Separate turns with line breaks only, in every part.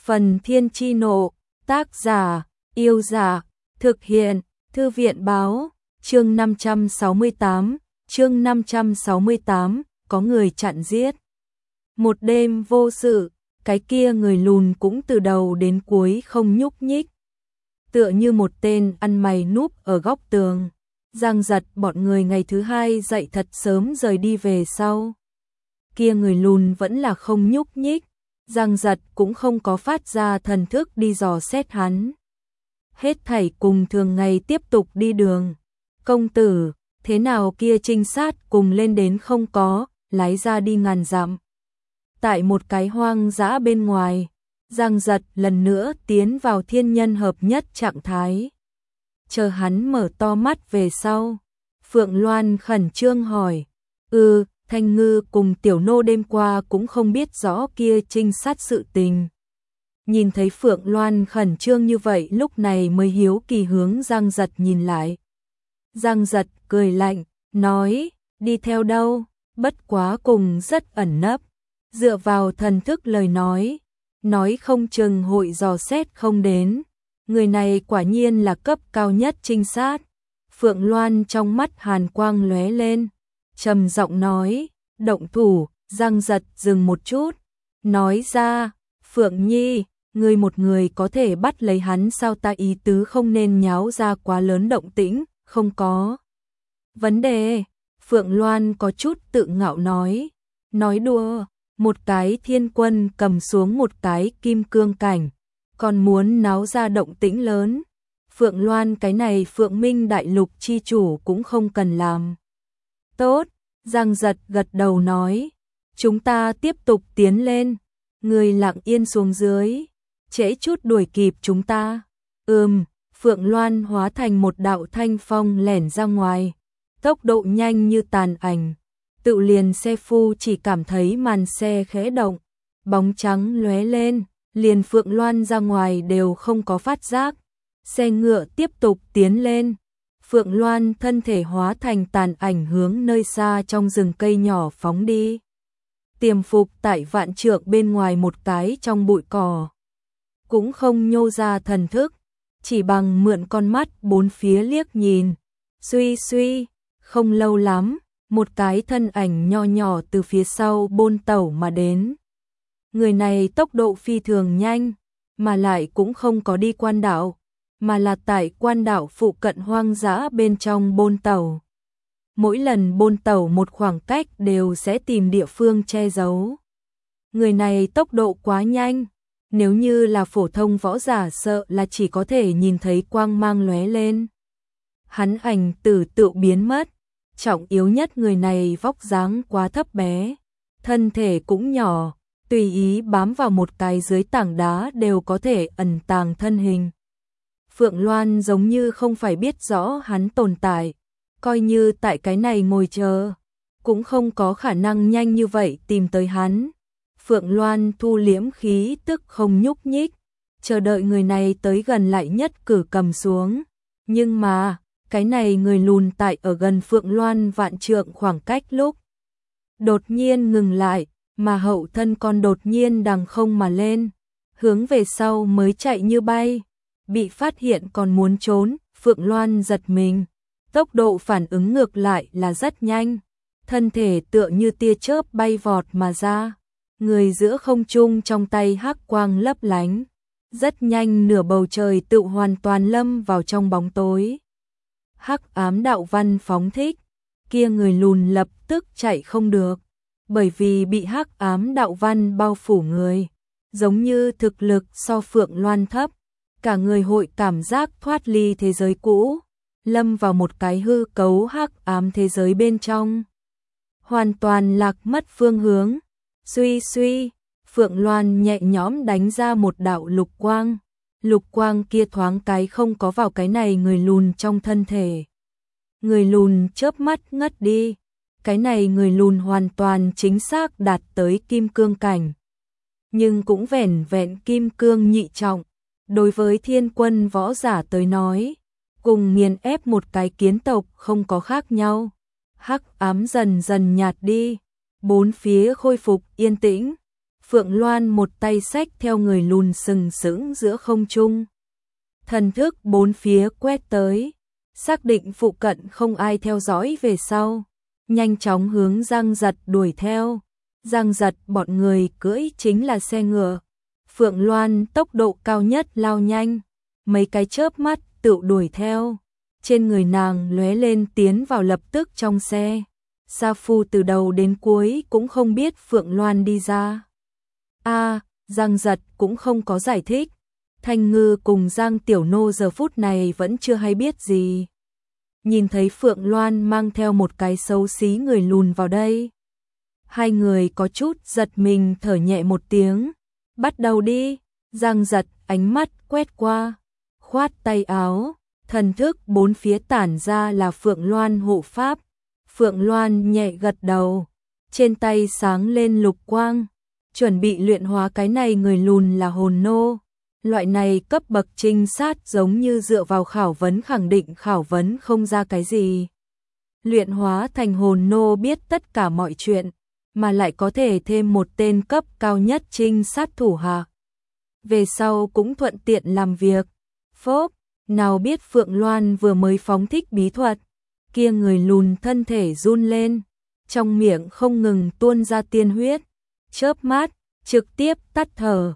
Phần Thiên Chi Nộ, tác giả, Yêu Dạ, thực hiện, Thư viện Báo, chương 568, có người chặn giết. Một đêm vô sự, cái kia người lùn cũng từ đầu đến cuối không nhúc nhích. Tựa như một tên ăn mày núp ở góc tường. Giang Giật bọn người ngày thứ hai dậy thật sớm rời đi về sau. Kia người lùn vẫn là không nhúc nhích. Giang Giật cũng không có phát ra thần thức đi dò xét hắn. Hết thảy cùng thường ngày tiếp tục đi đường. Công tử, thế nào kia trinh sát cùng lên đến không có, lái ra đi ngàn dặm. Tại một cái hoang dã bên ngoài, Giang Giật lần nữa tiến vào thiên nhân hợp nhất trạng thái. Chờ hắn mở to mắt về sau, Phượng Loan khẩn trương hỏi, Thanh Ngư cùng Tiểu Nô đêm qua cũng không biết rõ kia trinh sát sự tình. Nhìn thấy Phượng Loan khẩn trương như vậy lúc này mới hiếu kỳ hướng Giang Giật nhìn lại. Giang Giật cười lạnh, nói, đi theo đâu, bất quá cùng rất ẩn nấp. Dựa vào thần thức lời nói không chừng hội dò xét không đến. Người này quả nhiên là cấp cao nhất trinh sát. Phượng Loan trong mắt hàn quang lóe lên, trầm giọng nói, động thủ. Giang Giật dừng một chút, nói ra, Phượng Nhi, ngươi một người có thể bắt lấy hắn sao, ta ý tứ không nên nháo ra quá lớn động tĩnh, không có vấn đề. Phượng Loan có chút tự ngạo nói đùa, một cái thiên quân cầm xuống một cái kim cương cảnh, còn muốn náo ra động tĩnh lớn. Phượng Loan cái này Phượng Minh đại lục chi chủ cũng không cần làm. Tốt, Giang Giật gật đầu nói, chúng ta tiếp tục tiến lên. Người lặng yên xuống dưới, trễ chút đuổi kịp chúng ta. Phượng Loan hóa thành một đạo thanh phong lẻn ra ngoài, tốc độ nhanh như tàn ảnh. Tự liền xe phu chỉ cảm thấy màn xe khẽ động, bóng trắng lóe lên, liền Phượng Loan ra ngoài đều không có phát giác. Xe ngựa tiếp tục tiến lên. Phượng Loan thân thể hóa thành tàn ảnh hướng nơi xa trong rừng cây nhỏ phóng đi. Tiềm phục tại vạn trượng bên ngoài một cái trong bụi cỏ. Cũng không nhô ra thần thức, chỉ bằng mượn con mắt bốn phía liếc nhìn. Suy, không lâu lắm, một cái thân ảnh nho nhỏ từ phía sau bôn tẩu mà đến. Người này tốc độ phi thường nhanh, mà lại cũng không có đi quan đảo, mà là tại quan đảo phụ cận hoang dã bên trong bôn tẩu. Mỗi lần bôn tẩu một khoảng cách đều sẽ tìm địa phương che giấu. Người này tốc độ quá nhanh, nếu như là phổ thông võ giả sợ là chỉ có thể nhìn thấy quang mang lóe lên. Hắn ảnh tử tự biến mất. Trọng yếu nhất người này vóc dáng quá thấp bé, thân thể cũng nhỏ, tùy ý bám vào một cái dưới tảng đá đều có thể ẩn tàng thân hình. Phượng Loan giống như không phải biết rõ hắn tồn tại, coi như tại cái này ngồi chờ, cũng không có khả năng nhanh như vậy tìm tới hắn. Phượng Loan thu liễm khí tức không nhúc nhích, chờ đợi người này tới gần lại nhất cử cầm xuống. Nhưng mà, cái này người lùn tại ở gần Phượng Loan vạn trượng khoảng cách lúc đột nhiên ngừng lại, mà hậu thân còn đột nhiên đằng không mà lên, hướng về sau mới chạy như bay. Bị phát hiện còn muốn trốn, Phượng Loan giật mình, tốc độ phản ứng ngược lại là rất nhanh, thân thể tựa như tia chớp bay vọt mà ra, người giữa không trung trong tay hắc quang lấp lánh, rất nhanh nửa bầu trời tự hoàn toàn lâm vào trong bóng tối. Hắc ám đạo văn phóng thích, kia người lùn lập tức chạy không được, bởi vì bị hắc ám đạo văn bao phủ người, giống như thực lực so Phượng Loan thấp, cả người hội cảm giác thoát ly thế giới cũ, lâm vào một cái hư cấu hắc ám thế giới bên trong, hoàn toàn lạc mất phương hướng. Suy, Phượng Loan nhẹ nhõm đánh ra một đạo lục quang. Lục quang kia thoáng cái không có vào cái này người lùn trong thân thể. Người lùn chớp mắt ngất đi. Cái này người lùn hoàn toàn chính xác đạt tới kim cương cảnh. Nhưng cũng vẻn vẹn kim cương nhị trọng. Đối với thiên quân võ giả tới nói, cùng nghiền ép một cái kiến tộc không có khác nhau. Hắc ám dần dần nhạt đi. Bốn phía khôi phục yên tĩnh. Phượng Loan một tay xách theo người lùn sừng sững giữa không trung. Thần thức bốn phía quét tới, xác định phụ cận không ai theo dõi về sau, nhanh chóng hướng Giang Giật đuổi theo. Giang Giật bọn người cưỡi chính là xe ngựa. Phượng Loan tốc độ cao nhất lao nhanh, mấy cái chớp mắt tự đuổi theo. Trên người nàng lóe lên tiến vào lập tức trong xe. Sa Phu từ đầu đến cuối cũng không biết Phượng Loan đi ra. Giang Giật cũng không có giải thích. Thanh Ngư cùng Giang Tiểu Nô giờ phút này vẫn chưa hay biết gì. Nhìn thấy Phượng Loan mang theo một cái xấu xí người lùn vào đây, hai người có chút giật mình thở nhẹ một tiếng. Bắt đầu đi. Giang Giật ánh mắt quét qua, khoát tay áo, thần thức bốn phía tản ra là Phượng Loan hộ pháp. Phượng Loan nhẹ gật đầu, trên tay sáng lên lục quang, chuẩn bị luyện hóa cái này người lùn là hồn nô. Loại này cấp bậc trinh sát giống như dựa vào khảo vấn khẳng định khảo vấn không ra cái gì. Luyện hóa thành hồn nô biết tất cả mọi chuyện, mà lại có thể thêm một tên cấp cao nhất trinh sát thủ hạ. Về sau cũng thuận tiện làm việc. Phốp, nào biết Phượng Loan vừa mới phóng thích bí thuật, kia người lùn thân thể run lên, trong miệng không ngừng tuôn ra tiên huyết, chớp mắt, trực tiếp tắt thở.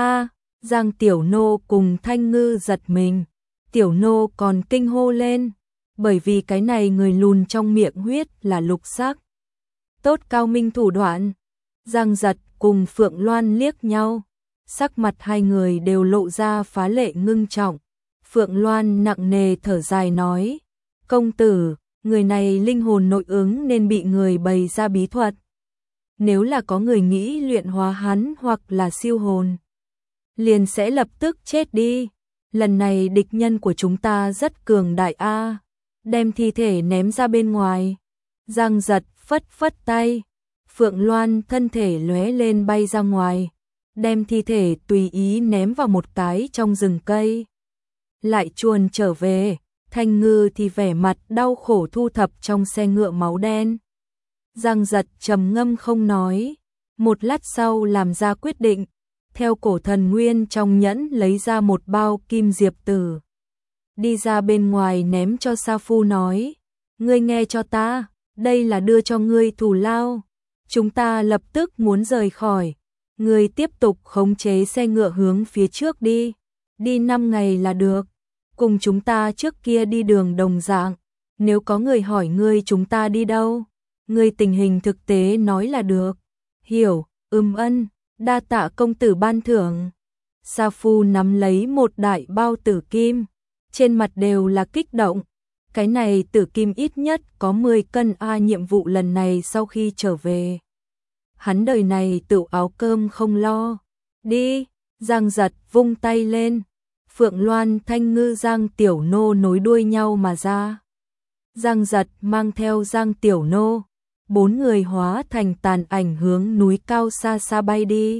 Giang Tiểu Nô cùng Thanh Ngư giật mình, Tiểu Nô còn kinh hô lên, bởi vì cái này người lùn trong miệng huyết là lục sắc. Tốt cao minh thủ đoạn. Giang Giật cùng Phượng Loan liếc nhau, sắc mặt hai người đều lộ ra phá lệ ngưng trọng. Phượng Loan nặng nề thở dài nói, công tử, người này linh hồn nội ứng nên bị người bày ra bí thuật. Nếu là có người nghĩ luyện hóa hắn hoặc là siêu hồn, liền sẽ lập tức chết đi. Lần này địch nhân của chúng ta rất cường đại đem thi thể ném ra bên ngoài. Giang Giật phất phất tay, Phượng Loan thân thể lóe lên bay ra ngoài, đem thi thể tùy ý ném vào một cái trong rừng cây. Lại chuồn trở về, Thanh Ngư thì vẻ mặt đau khổ thu thập trong xe ngựa máu đen. Giang Giật trầm ngâm không nói, một lát sau làm ra quyết định, theo cổ thần nguyên trong nhẫn lấy ra một bao kim diệp tử. Đi ra bên ngoài ném cho Sa Phu nói, ngươi nghe cho ta, đây là đưa cho ngươi thù lao. Chúng ta lập tức muốn rời khỏi, ngươi tiếp tục khống chế xe ngựa hướng phía trước đi. Đi 5 ngày là được, cùng chúng ta trước kia đi đường đồng dạng. Nếu có người hỏi ngươi chúng ta đi đâu, ngươi tình hình thực tế nói là được. Hiểu, ân, đa tạ công tử ban thưởng. Sa Phu nắm lấy một đại bao tử kim, trên mặt đều là kích động. Cái này tử kim ít nhất có 10 cân nhiệm vụ lần này sau khi trở về, hắn đời này tự áo cơm không lo. Đi. Giang Giật vung tay lên, Phượng Loan, Thanh Ngư, Giang Tiểu Nô nối đuôi nhau mà ra. Giang Giật mang theo Giang Tiểu Nô, 4 người hóa thành tàn ảnh hướng núi cao xa xa bay đi.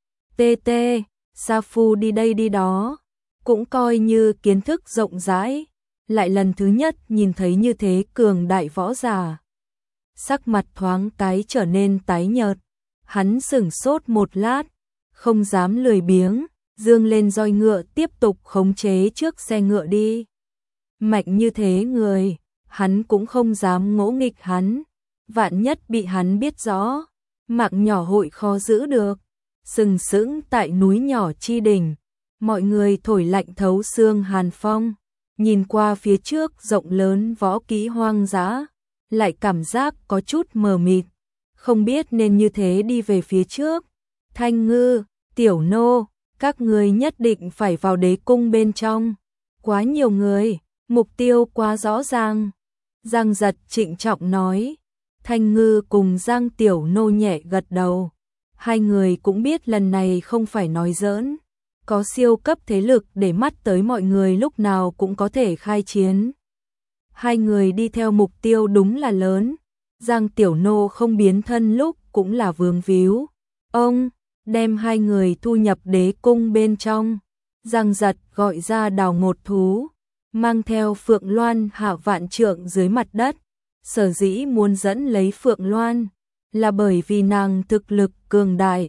Sa Phu đi đây đi đó, cũng coi như kiến thức rộng rãi, lại lần thứ nhất nhìn thấy như thế cường đại võ giả. Sắc mặt thoáng cái trở nên tái nhợt, hắn sửng sốt một lát, không dám lười biếng, dương lên roi ngựa tiếp tục khống chế trước xe ngựa đi. Mạnh như thế người, hắn cũng không dám ngỗ nghịch hắn, vạn nhất bị hắn biết rõ, mạng nhỏ hội khó giữ được. Sừng sững tại núi nhỏ chi đỉnh, mọi người thổi lạnh thấu xương hàn phong, nhìn qua phía trước rộng lớn võ kỹ hoang dã, lại cảm giác có chút mờ mịt, không biết nên như thế đi về phía trước. Thanh Ngư, Tiểu Nô, các người nhất định phải vào đế cung bên trong, quá nhiều người, mục tiêu quá rõ ràng. Giang Giật trịnh trọng nói. Thanh Ngư cùng Giang Tiểu Nô nhẹ gật đầu. Hai người cũng biết lần này không phải nói giỡn, có siêu cấp thế lực để mắt tới, mọi người lúc nào cũng có thể khai chiến. Hai người đi theo mục tiêu đúng là lớn, Giang Tiểu Nô không biến thân lúc cũng là vướng víu. Ông đem hai người thu nhập đế cung bên trong. Giang Giật gọi ra Đào Ngột Thú, mang theo Phượng Loan hạ vạn trượng dưới mặt đất. Sở dĩ muốn dẫn lấy Phượng Loan là bởi vì nàng thực lực cường đại,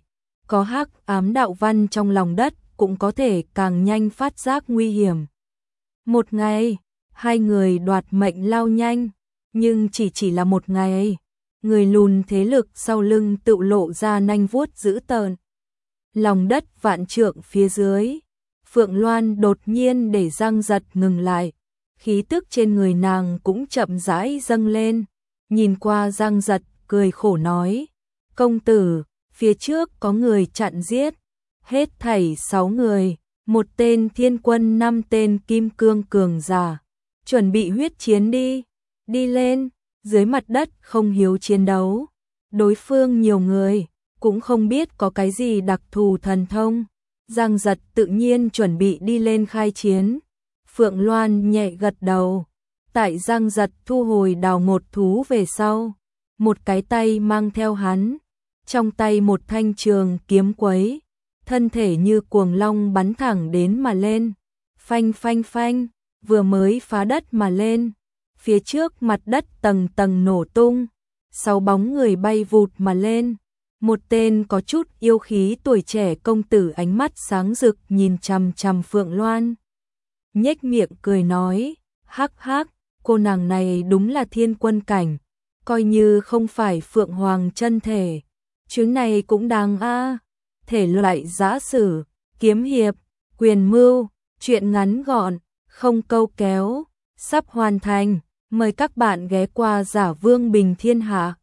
có hắc ám đạo văn trong lòng đất cũng có thể càng nhanh phát giác nguy hiểm. Một ngày, hai người đoạt mệnh lao nhanh, nhưng chỉ là một ngày, người lùn thế lực sau lưng tự lộ ra nanh vuốt dữ tợn. Lòng đất vạn trượng phía dưới, Phượng Loan đột nhiên để Giang Giật ngừng lại, khí tức trên người nàng cũng chậm rãi dâng lên, nhìn qua Giang Giật cười khổ nói, công tử, phía trước có người chặn giết, hết thảy 6 người, một tên thiên quân 5 tên kim cương cường giả, chuẩn bị huyết chiến đi lên, dưới mặt đất không hiếu chiến đấu, đối phương nhiều người, cũng không biết có cái gì đặc thù thần thông, Giang Giật tự nhiên chuẩn bị đi lên khai chiến. Phượng Loan nhẹ gật đầu, tại Giang Giật thu hồi đào ngột thú về sau, một cái tay mang theo hắn, trong tay một thanh trường kiếm quấy, thân thể như cuồng long bắn thẳng đến mà lên, phanh phanh phanh, vừa mới phá đất mà lên, phía trước mặt đất tầng tầng nổ tung, 6 bóng người bay vụt mà lên, một tên có chút yêu khí tuổi trẻ công tử ánh mắt sáng rực nhìn chằm chằm Phượng Loan, nhếch miệng cười nói, hắc hắc, cô nàng này đúng là thiên quân cảnh, coi như không phải Phượng Hoàng chân thể, chuyến này cũng đáng a. Thể loại giã sử, kiếm hiệp, quyền mưu, truyện ngắn gọn, không câu kéo, sắp hoàn thành, mời các bạn ghé qua Giả Vương Bình Thiên Hạ.